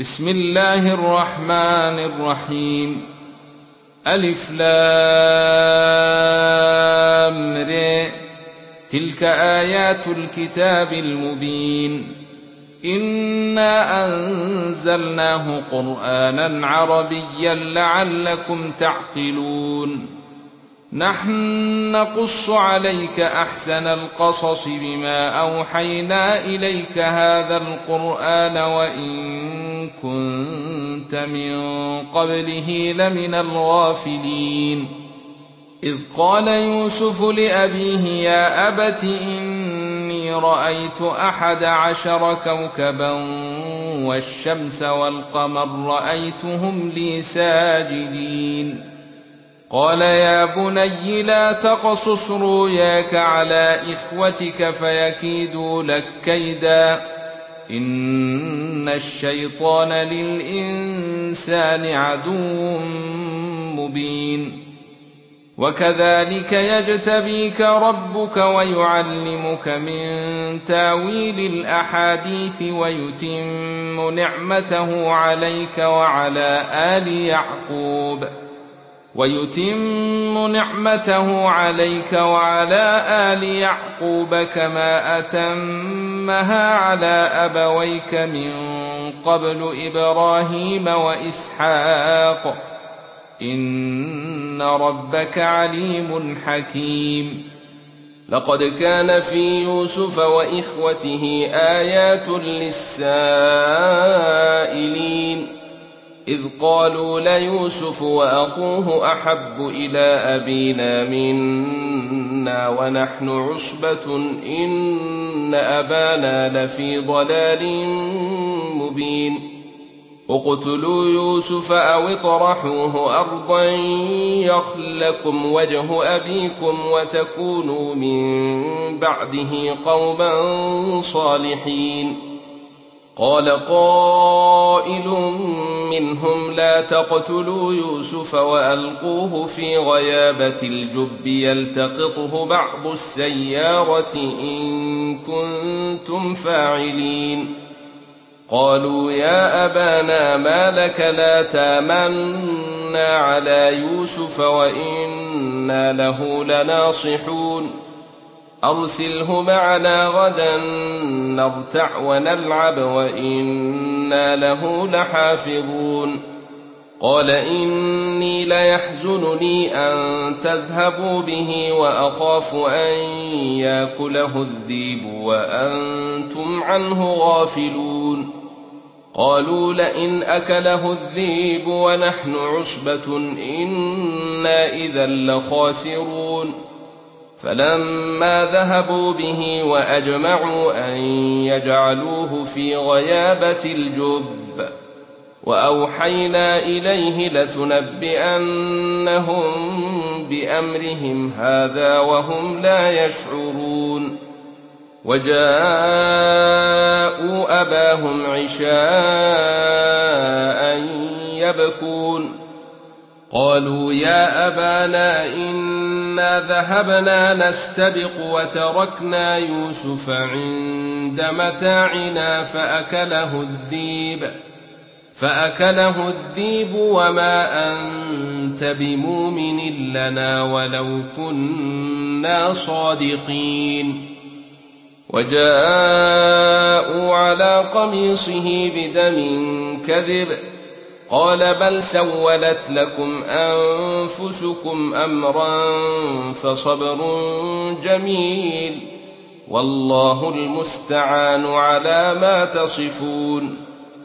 بسم الله الرحمن الرحيم. ألف لام ر. تلك آيات الكتاب المبين. إنا أنزلناه قرآنا عربيا لعلكم تعقلون. نحن نقص عليك أحسن القصص بما أوحينا إليك هذا القرآن وإن كنت من قبله لمن الغافلين. إذ قال يوسف لأبيه يا أبت إني رأيت 11 كوكبا والشمس والقمر رأيتهم لي ساجدين. قال يا بني لا تقصص رؤياك على إخوتك فيكيدوا لك كيدا إن الشيطان للإنسان عدو مبين. وكذلك يجتبيك ربك ويعلمك من تاويل الأحاديث ويتم نعمته عليك وعلى آل يعقوب كما أتمها على أبويك من قبل إبراهيم وإسحاق إن ربك عليم حكيم. لقد كان في يوسف وإخوته آيات للسائلين إذ قالوا ليوسف وأخوه أحب إلى أبينا منا ونحن عصبة إن أبانا لفي ضلال مبين. اقتلوا يوسف أو اطرحوه أرضا يخل لكم وجه أبيكم وتكونوا من بعده قوما صالحين. قال قائل منهم لا تقتلوا يوسف وألقوه في غيابة الجب يلتقطه بعض السيارة إن كنتم فاعلين. قالوا يا أبانا ما لك لا تامنا على يوسف وإنا له لناصحون أرسله معنا غدا نرتع ونلعب وإنا له لحافظون. قال إني ليحزنني أن تذهبوا به وأخاف أن يأكله الذئب وأنتم عنه غافلون. قالوا لئن أكله الذئب ونحن عصبة إنا إذا لخاسرون. فلما ذهبوا به وأجمعوا أن يجعلوه في غيابة الجب وأوحينا إليه لتنبئنهم بأمرهم هذا وهم لا يشعرون. وجاءوا أباهم عشاء يبكون. قالوا يا أبانا إنا ذهبنا نستبق وتركنا يوسف عند متاعنا فأكله الذئب وما أنت بمؤمن لنا ولو كنا صادقين. وجاءوا على قميصه بدم كذب قال بل سولت لكم أنفسكم أمرا فصبر جميل والله المستعان على ما تصفون.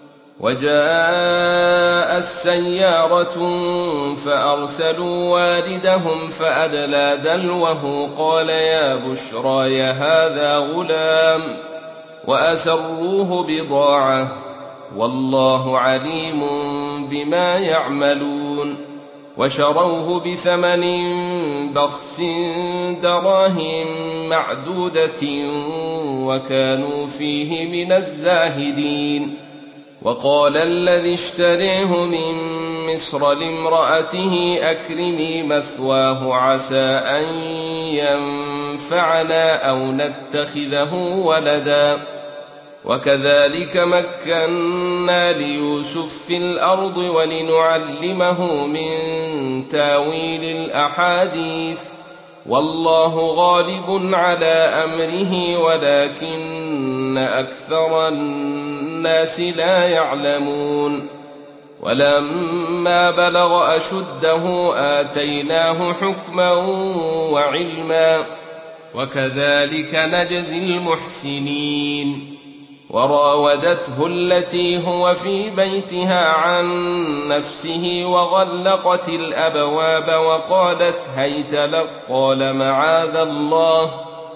وجاء السيارة فأرسلوا واردهم فأدلى دلوه قال يا بشرى هذا غلام وأسروه بضاعة والله عليم بما يعملون. وشروه بثمن بخس دراهم معدودة وكانوا فيه من الزاهدين. وقال الذي اشتريه من مصر لامرأته أكرمي مثواه عسى أن ينفعنا أو نتخذه ولدا وكذلك مكنا ليوسف في الأرض ولنعلمه من تاويل الأحاديث والله غالب على أمره ولكن أكثر الناس لا يعلمون ولما بلغ أشده آتيناه حكما وعلما وكذلك نجزي المحسنين وراودته التي هو في بيتها عن نفسه وغلقت الأبواب وقالت هيت لك قال معاذ الله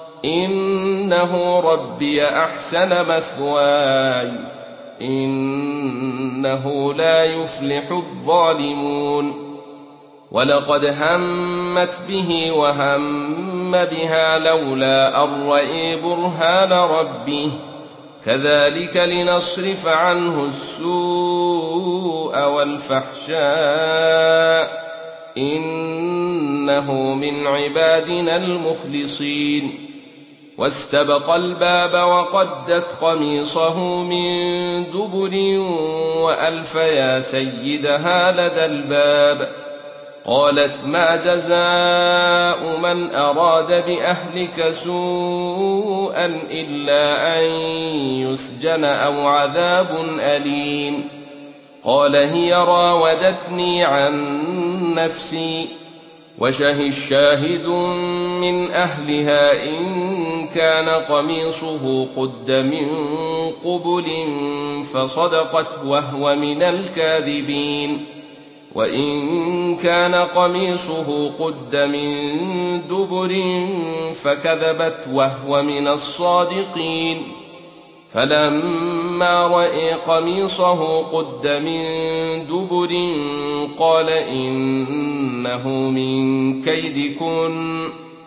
إنه ربي أحسن مثواي إنه لا يفلح الظالمون ولقد همت به وهم بها لولا أن رأى برهان ربه كذلك لنصرف عنه السوء والفحشاء إنه من عبادنا المخلصين واستبق الباب وقدت قميصه من دبر وألف يا سيدها لدى الباب قالت ما جزاء من أراد بأهلك سوءا إلا أن يسجن أو عذاب أليم قال هي راودتني عن نفسي وشهد شاهد من أهلها إن كان قميصه قد من قبل فصدقت وهو من الكاذبين وإن كان قميصه قد من دبر فكذبت وهو من الصادقين فلما رأى قميصه قد من دبر قال إنه من كيدكن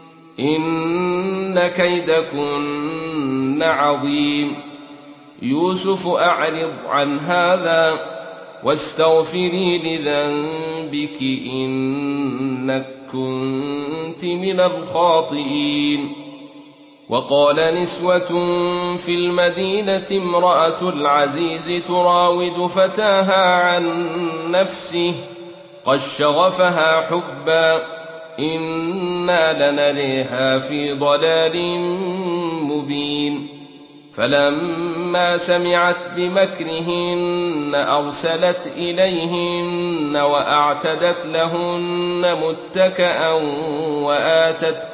إن كيدكن عظيم يوسف أعرض عن هذا واستغفري لذنبك إنك كنت من الخاطئين وقال نسوة في المدينة امرأة العزيز تراود فتاها عن نفسه قد شغفها حبا إنا لنريها في ضلال مبين فلما سمعت بمكرهن أرسلت إليهن وأعتدت لهن متكأ وآتت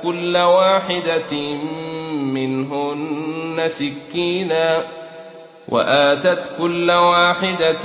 كل واحدة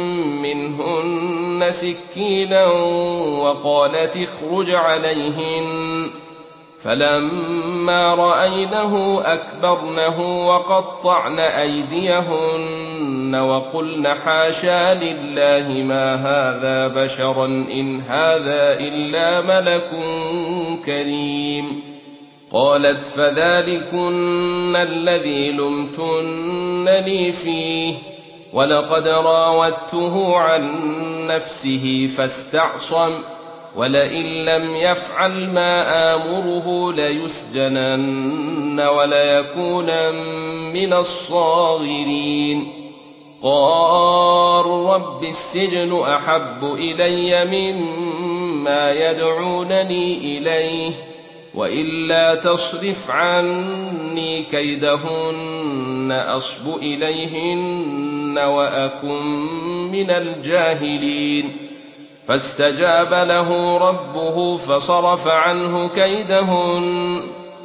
منهن سكينا وقالت اخرج عليهن فلما رأينه أكبرنه وقطعن أيديهن وقلن حاشا لله ما هذا بشرا إن هذا إلا ملك كريم قالت فذلكن الذي لمتنني فيه ولقد راودته عن نفسه فاستعصم ولئن لم يفعل ما آمره ليسجنن وليكونن من الصاغرين قال رب السجن أحب إلي مما يدعونني إليه وإلا تصرف عني كيدهن أصب إليهن وأكن من الجاهلين فاستجاب له ربه فصرف عنه كيدهن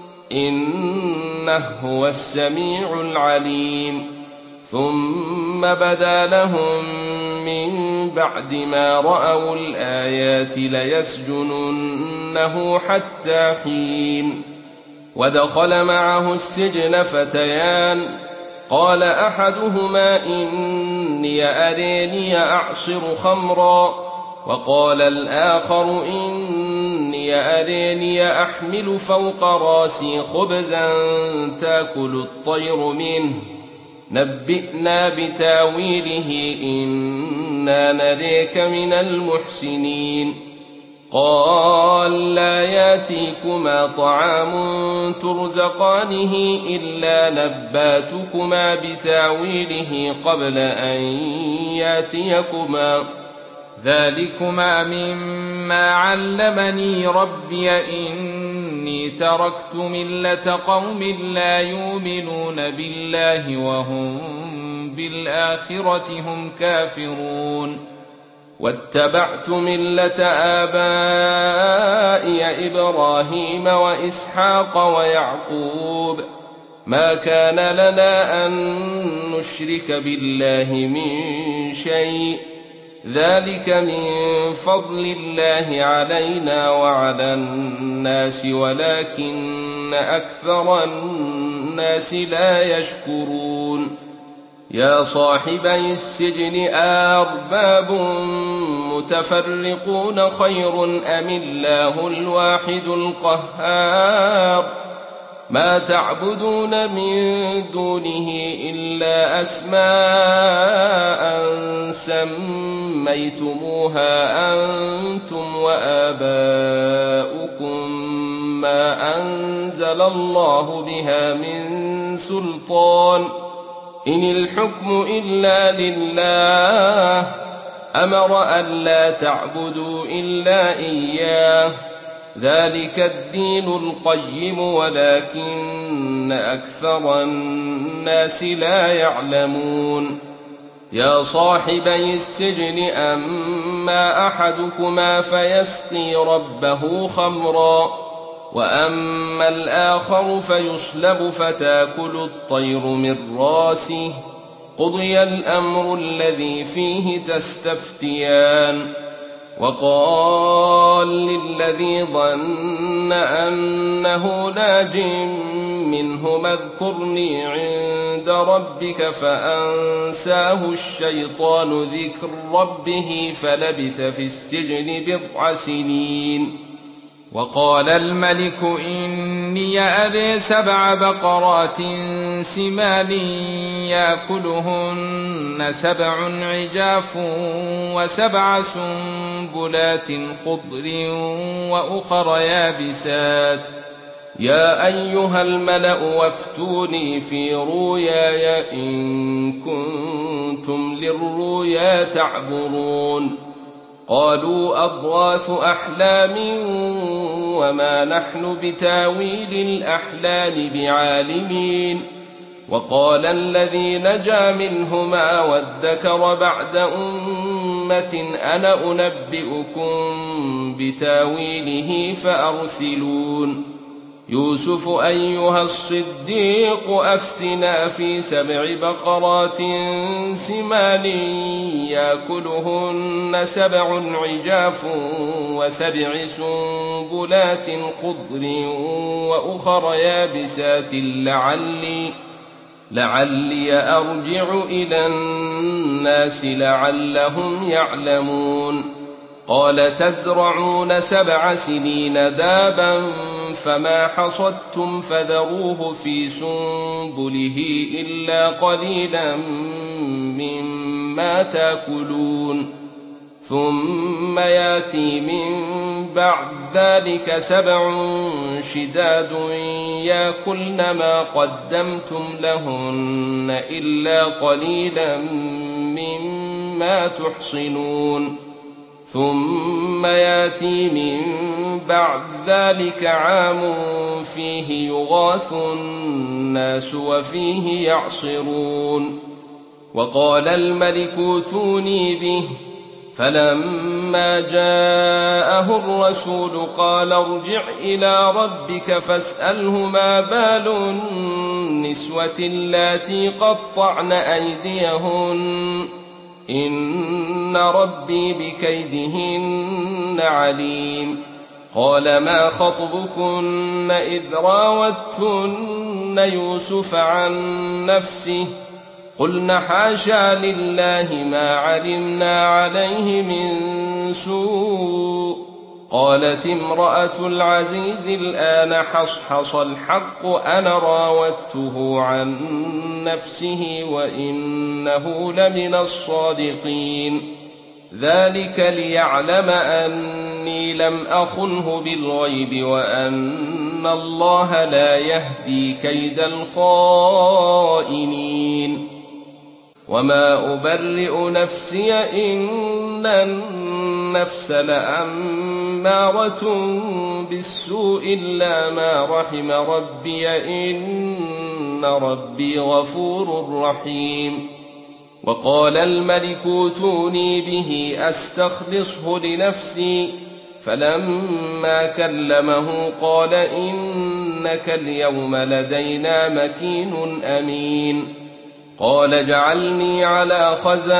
إنه هو السميع العليم ثم بدا لهم من بعد ما رأوا الآيات ليسجننه حتى حين ودخل معه السجن فتيان قال أحدهما إني أريني أعصر خمرا وقال الآخر إني أريني أحمل فوق راسي خبزا تأكل الطير منه نبئنا بتاويله إنا نريك من المحسنين قال لا ياتيكما طعام ترزقانه إلا نباتكما بتاويله قبل أن ياتيكما ذلكما مما علمني ربي إني تركت ملة قوم لا يؤمنون بالله وهم بالآخرة هم كافرون واتبعت ملة آبائي إبراهيم وإسحاق ويعقوب ما كان لنا أن نشرك بالله من شيء ذلك من فضل الله علينا وعلى الناس ولكن أكثر الناس لا يشكرون يا صاحبي السجن أرباب متفرقون خير أم الله الواحد القهار ما تعبدون من دونه إلا أسماء سميتموها أنتم وآباؤكم ما أنزل الله بها من سلطان إن الحكم إلا لله أمر أن لا تعبدوا إلا إياه ذلك الدين القيم ولكن أكثر الناس لا يعلمون يا صاحبي السجن أما أحدكما فيسقي ربه خمرا وأما الآخر فيصلب فتاكل الطير من راسه قضي الأمر الذي فيه تستفتيان وقال للذي ظن أنه ناج منهما اذكرني عند ربك فأنساه الشيطان ذكر ربه فلبث في السجن بضع سنين وقال الملك إني أري 7 بقرات سمان يأكلهن 7 عجاف و7 سنبلات خضر وأخر يابسات يا أيها الملأ وافتوني في رؤياي إن كنتم للرؤيا تعبرون قالوا أضغاث أحلام وما نحن بتاويل الأحلام بعالمين وقال الذي نجا منهما وادكر بعد أمة أنا أنبئكم بتاويله فأرسلون يوسف أيها الصديق أفتنا في 7 بقرات سمان يأكلهن 7 عجاف و7 سنبلات خضر وأخر يابسات لعلي أرجع إلى الناس لعلهم يعلمون قال تزرعون 7 سنين دابا فما حصدتم فذروه في سنبله إلا قليلا مما تأكلون ثم ياتي من بعد ذلك 7 شداد يأكلن ما قدمتم لهن إلا قليلا مما تحصنون ثم ياتي من بعد ذلك عام فيه يغاث الناس وفيه يعصرون وقال الملك ائتوني به فلما جاءه الرسول قال ارجع إلى ربك فاسأله ما بال النسوة اللاتي قطعن أيديهن إن ربي بكيدهن عليم قال ما خطبكن إذ راوتن يوسف عن نفسه قلنا حاشا لله ما علمنا عليه من سوء قالت امرأة العزيز الآن حصحص الحق أنا راودته عن نفسه وإنه لمن الصادقين ذلك ليعلم أني لم أخنه بالغيب وأن الله لا يهدي كيد الخائنين. وما أبرئ نفسي إن النفس لأمارة بالسوء إلا ما رحم ربي إن ربي غفور رحيم. وقال الملك ائتوني به أستخلصه لنفسي فلما كلمه قال إنك اليوم لدينا مكين أمين. قال اجعلني على خزائن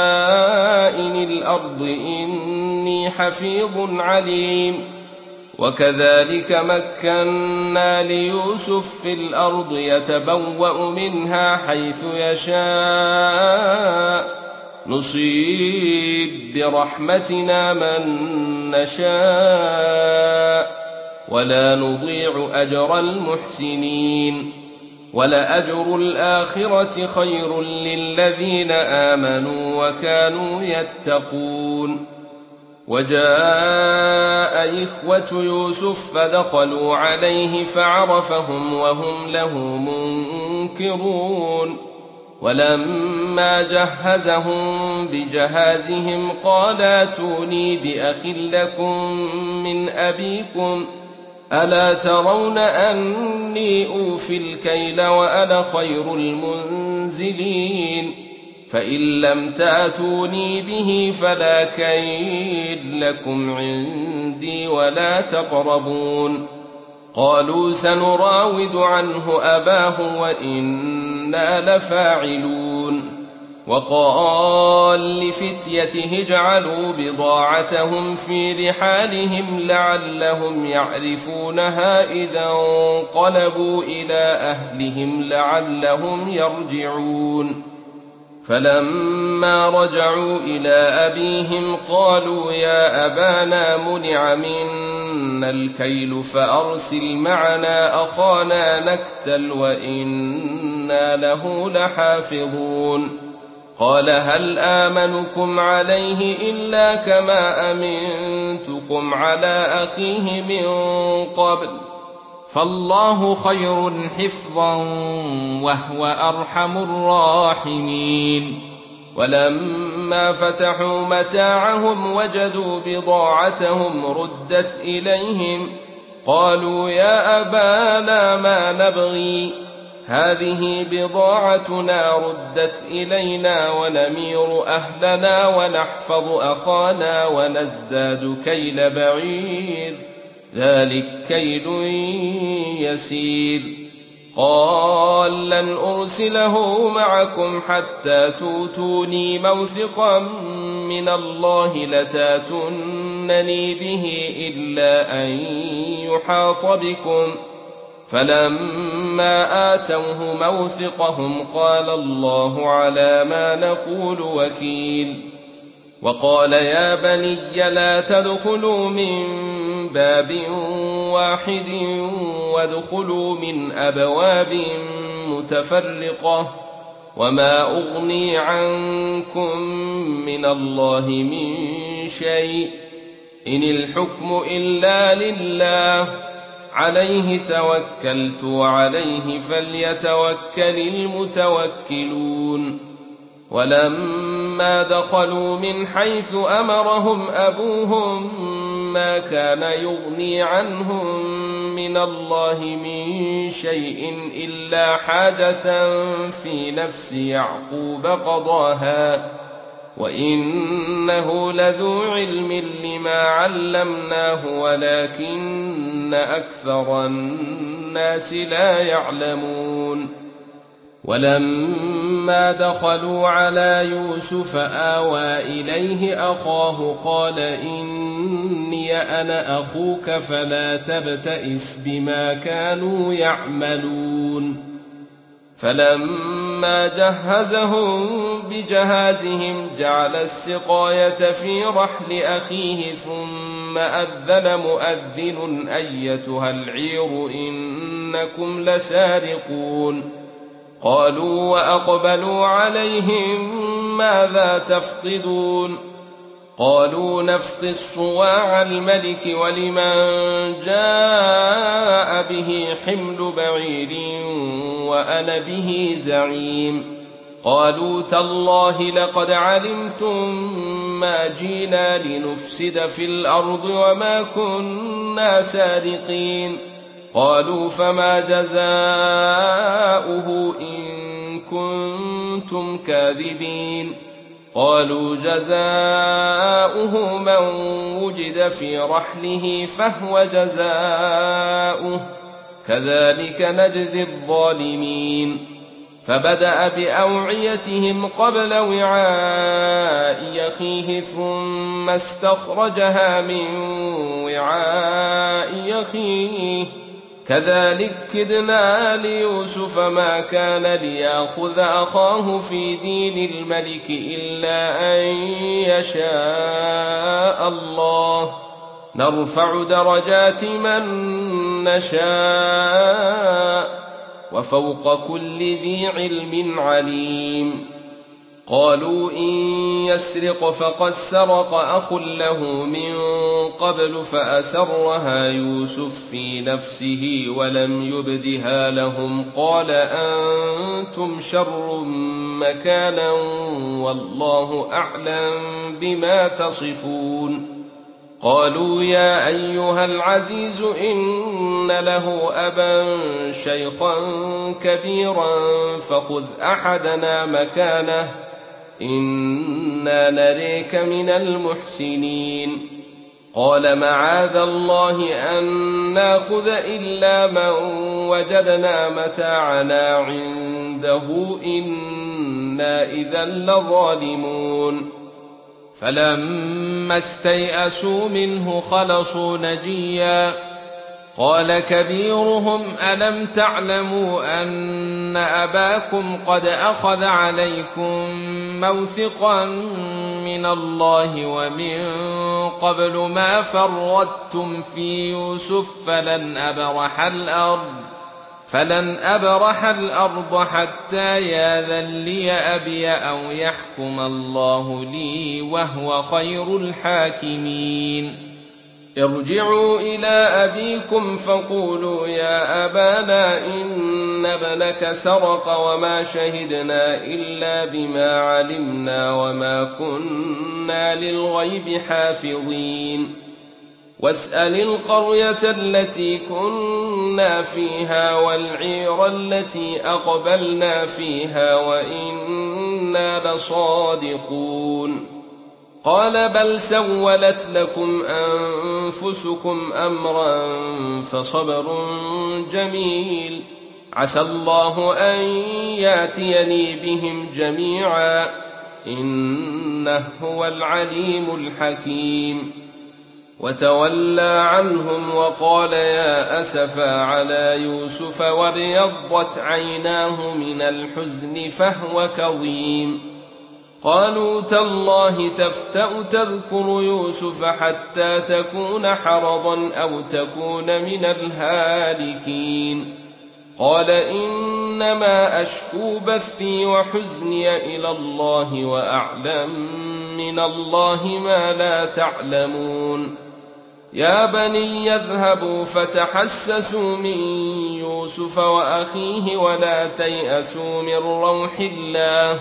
الأرض إني حفيظ عليم. وكذلك مكنا ليوسف في الأرض يتبوأ منها حيث يشاء نصيب برحمتنا من نشاء ولا نضيع أجر المحسنين. ولأجر الآخرة خير للذين آمنوا وكانوا يتقون. وجاء إخوة يوسف فدخلوا عليه فعرفهم وهم له منكرون. ولما جهزهم بجهازهم قال ائتوني بأخ لكم من أبيكم ألا ترون أني أوفي الكيل وأنا خير المنزلين فإن لم تأتوني به فلا كيل لكم عندي ولا تقربون. قالوا سنراود عنه أباه وإنا لفاعلون. وقال لفتيته اجعلوا بضاعتهم في رحالهم لعلهم يعرفونها إذا انقلبوا إلى أهلهم لعلهم يرجعون. فلما رجعوا إلى أبيهم قالوا يا أبانا منع منا الكيل فأرسل معنا أخانا نكتل وإنا له لحافظون. قال هل آمنكم عليه إلا كما أمنتكم على أخيه من قبل فالله خير حفظا وهو أرحم الراحمين. ولما فتحوا متاعهم وجدوا بضاعتهم ردت إليهم قالوا يا أبانا ما نبغي هذه بضاعتنا ردت إلينا ونمير أهلنا ونحفظ أخانا ونزداد كيل بعير ذلك كيل يسير. قال لن أرسله معكم حتى تؤتوني موثقا من الله لتاتونني به إلا أن يحاط بكم. فلما آتوه موثقهم قال الله على ما نقول وكيل. وقال يا بني لا تدخلوا من باب واحد وادخلوا من أبواب متفرقة وما أغني عنكم من الله من شيء إن الحكم إلا لله عليه توكلت وعليه فليتوكل المتوكلون. ولما دخلوا من حيث أمرهم أبوهم ما كان يغني عنهم من الله من شيء إلا حاجة في نفس يعقوب قضاها وإنه لذو علم لما علمناه ولكن أكثر الناس لا يعلمون. ولما دخلوا على يوسف آوى إليه أخاه قال إني أنا أخوك فلا تبتئس بما كانوا يعملون. فلما جهزهم بجهازهم جعل السقاية في رحل أخيه ثم أذن مؤذن أيتها العير إنكم لسارقون. قالوا وأقبلوا عليهم ماذا تفقدون قالوا نفقه صواع الملك ولمن جاء به حمل بعير وأنا به زعيم. قالوا تالله لقد علمتم ما جئنا لنفسد في الأرض وما كنا سارقين. قالوا فما جزاؤه إن كنتم كاذبين. قالوا جزاؤه من وجد في رحله فهو جزاؤه كذلك نجزي الظالمين. فبدأ بأوعيتهم قبل وعاء أخيه ثم استخرجها من وعاء أخيه كذلك كدنا ليوسف ما كان ليأخذ أخاه في دين الملك إلا أن يشاء الله نرفع درجات من نشاء وفوق كل ذي علم عليم. قالوا إن يسرق فقد سرق أخ له من قبل فأسرها يوسف في نفسه ولم يبدها لهم قال أنتم شر مكانا والله أعلم بما تصفون. قالوا يا أيها العزيز إن له أبا شيخا كبيرا فخذ أحدنا مكانه إنا نريك من المحسنين. قال معاذ الله أن ناخذ إلا من وجدنا متاعنا عنده إنا إذا لظالمون. فلما استيئسوا منه خلصوا نجيا قال كبيرهم ألم تعلموا أن أباكم قد أخذ عليكم موثقا من الله ومن قبل ما فرطتم في يوسف فلن أبرح الأرض حتى ياذن لي أبي أو يحكم الله لي وهو خير الحاكمين. ارجعوا إلى أبيكم فقولوا يا أبانا إن ابنك سرق وما شهدنا إلا بما علمنا وما كنا للغيب حافظين. واسأل القرية التي كنا فيها والعير التي أقبلنا فيها وإنا لصادقون. قال بل سولت لكم أنفسكم أمرا فصبر جميل عسى الله أن ياتيني بهم جميعا إنه هو العليم الحكيم. وتولى عنهم وقال يا أسفا على يوسف وابيضت عيناه من الحزن فهو كظيم. قالوا تالله تفتأ تذكر يوسف حتى تكون حرضا أو تكون من الهالكين. قال إنما أشكو بثي وحزني إلى الله وأعلم من الله ما لا تعلمون. يا بني يذهبوا فتحسسوا من يوسف وأخيه ولا تيأسوا من روح الله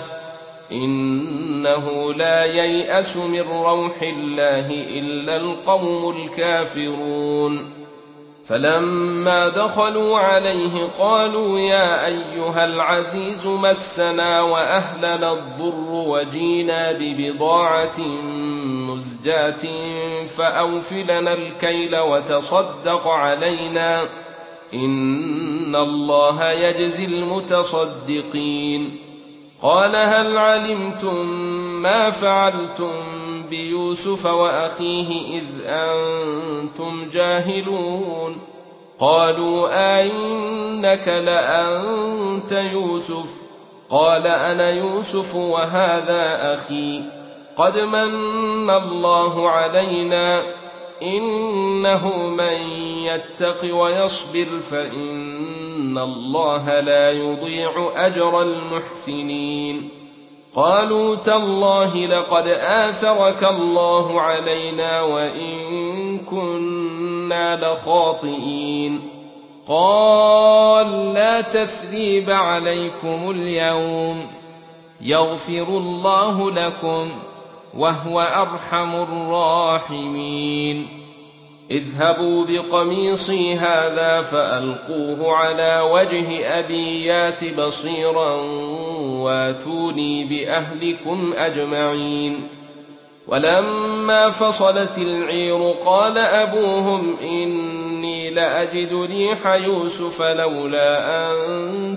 إنه لا ييأس من روح الله إلا القوم الكافرون. فلما دخلوا عليه قالوا يا أيها العزيز مسنا وأهلنا الضر وجينا ببضاعة مزجاة فأوف لنا الكيل وتصدق علينا إن الله يجزي المتصدقين. قال هل علمتم ما فعلتم بيوسف وأخيه إذ أنتم جاهلون. قالوا أئنك لأنت يوسف قال أنا يوسف وهذا أخي قد من الله علينا إنه من يتق ويصبر فإن الله لا يضيع أجر المحسنين. قالوا تالله لقد آثرك الله علينا وإن كنا لخاطئين. قال لا تثريب عليكم اليوم يغفر الله لكم وهو أرحم الراحمين. اذهبوا بقميصي هذا فألقوه على وجه أبي يات بصيرا واتوني بأهلكم أجمعين. ولما فصلت العير قال أبوهم إني لأجد ريح يوسف لولا أن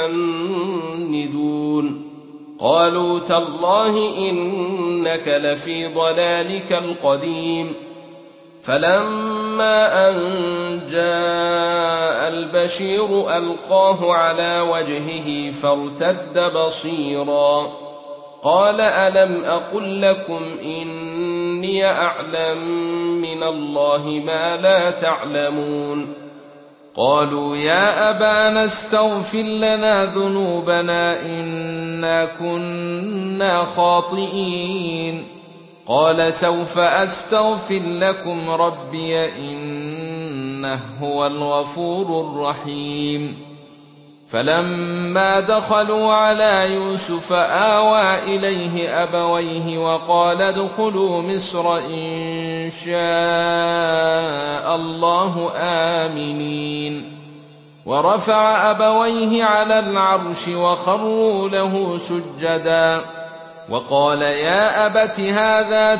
تفندون. قالوا تالله إنك لفي ضلالك القديم. فلما أن جاء البشير ألقاه على وجهه فارتد بصيرا قال ألم أقل لكم إني أعلم من الله ما لا تعلمون. قالوا يا أبانا استغفر لنا ذنوبنا إنا كنا خاطئين. قال سوف أستغفر لكم ربي إنه هو الغفور الرحيم. فلما دخلوا على يوسف آوى إليه أبويه وقال ادخلوا مصر إن شاء الله آمنين. ورفع أبويه على العرش وخروا له سجدا وقال يا أبت هذا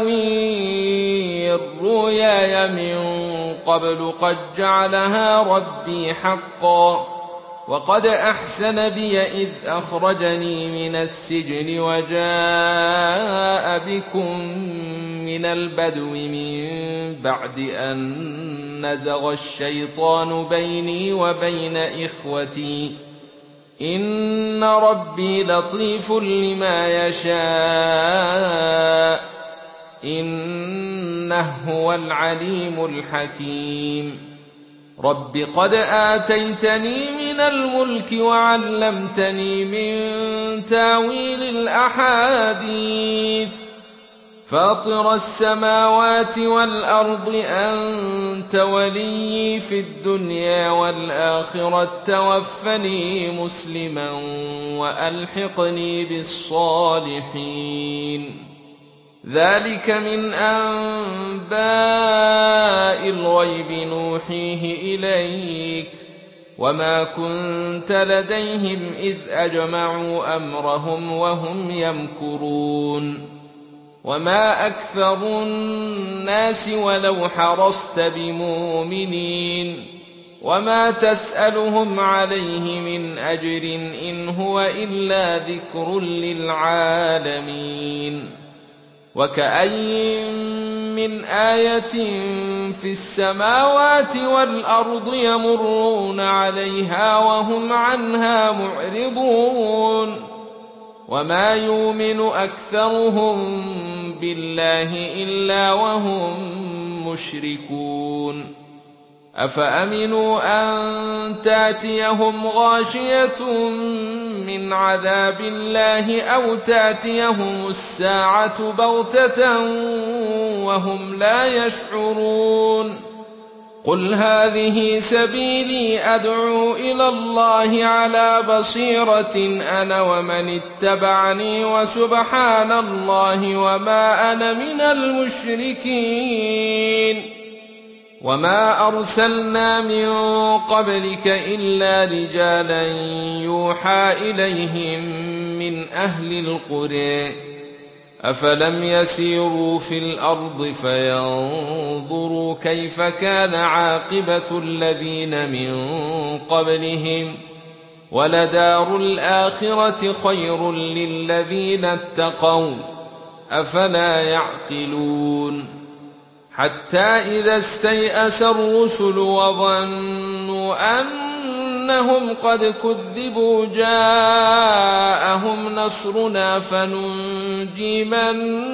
تاويل رؤياي من قبل قد جعلها ربي حقا وقد أحسن بي إذ أخرجني من السجن وجاء بكم من البدو من بعد أن نزغ الشيطان بيني وبين إخوتي إن ربي لطيف لما يشاء إنه هو العليم الحكيم. رب قد آتيتني من الملك وعلمتني من تاويل الأحاديث فاطر السماوات والأرض أنت ولي في الدنيا والآخرة توفني مسلما وألحقني بالصالحين. ذلك من أنباء الغيب نوحيه إليك وما كنت لديهم إذ أجمعوا أمرهم وهم يمكرون. وما أكثر الناس ولو حرصت بمؤمنين وما تسألهم عليه من أجر إن هو إلا ذكر للعالمين. وكأي من آية في السماوات والأرض يمرون عليها وهم عنها معرضون وما يؤمن أكثرهم بالله إلا وهم مشركون. أفأمنوا أن تأتيهم غاشية من عذاب الله أو تأتيهم الساعة بغتة وهم لا يشعرون. قل هذه سبيلي أدعو إلى الله على بصيرة أنا ومن اتبعني وسبحان الله وما أنا من المشركين. وما أرسلنا من قبلك إلا رجالا يوحى إليهم من أهل القرى أفلم يسيروا في الأرض فينظروا كيف كان عاقبة الذين من قبلهم ولدار الآخرة خير للذين اتقوا أفلا يعقلون. حتى إذا استيأس الرسل وظنوا أنهم قد كذبوا جاءهم نصرنا فننجي من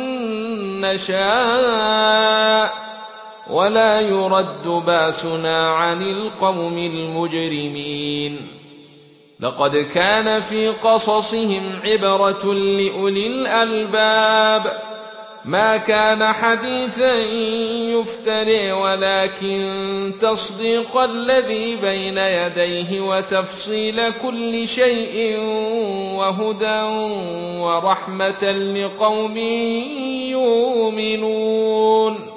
نشاء ولا يرد باسنا عن القوم المجرمين. لقد كان في قصصهم عبرة لأولي الألباب ما كان حديثا يفترى ولكن تصديق الذي بين يديه وتفصيل كل شيء وهدى ورحمة لقوم يؤمنون